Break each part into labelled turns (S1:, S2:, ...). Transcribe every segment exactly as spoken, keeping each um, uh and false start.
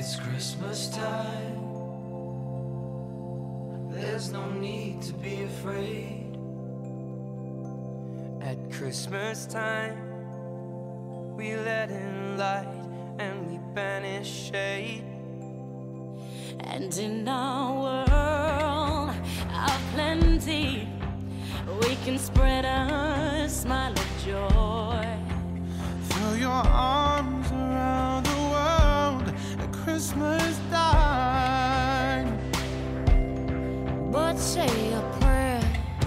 S1: It's Christmas time. There's no need to be afraid. At Christmas time, we let in light and we banish shade.
S2: And in our world of plenty, we can spread a smile of joy.
S3: Throw your arms around the world at Christmas time.
S2: But say a prayer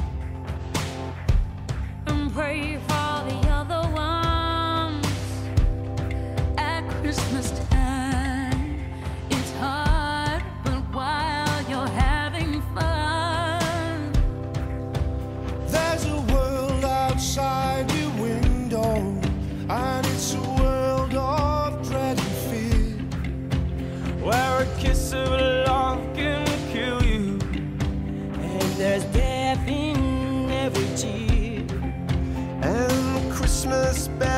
S2: and pray for the other ones. At Christmas time, it's hard, but while you're having fun,
S3: There's a world outside your window, and it's a world of dread and fear,
S1: Where a kiss of love can kill you, and there's death in every tear.
S3: and Christmas bells